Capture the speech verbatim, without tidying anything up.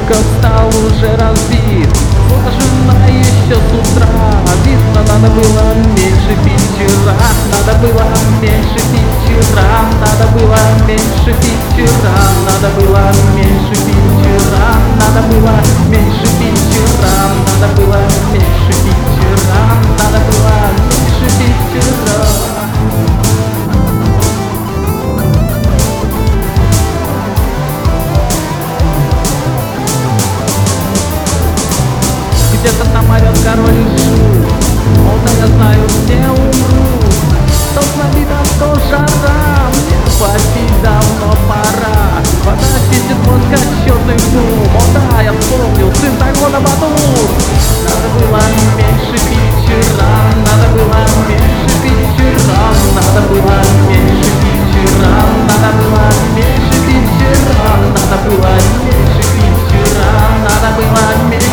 город стал уже разбит, сложена еще с утра. Видно, надо было меньше пить вчера, надо было меньше пить вчера, надо было меньше пить вчера, надо было меньше пить вчера, надо было меньше пить вчера, надо было меньше пить вчера, надо было меньше пить вчера. Где-то там орёт король и шут, мол, да я знаю, где умру. То знамена, то жара, мне попить давно пора. Вода светит вот как черный дым. О да, я вспомнил, сын Дагона Батур. Надо было меньше пить вчера, надо было меньше пить вчера, надо было меньше пить вчера, надо было меньше пить вчера, надо было меньше пить вчера, надо было меньше.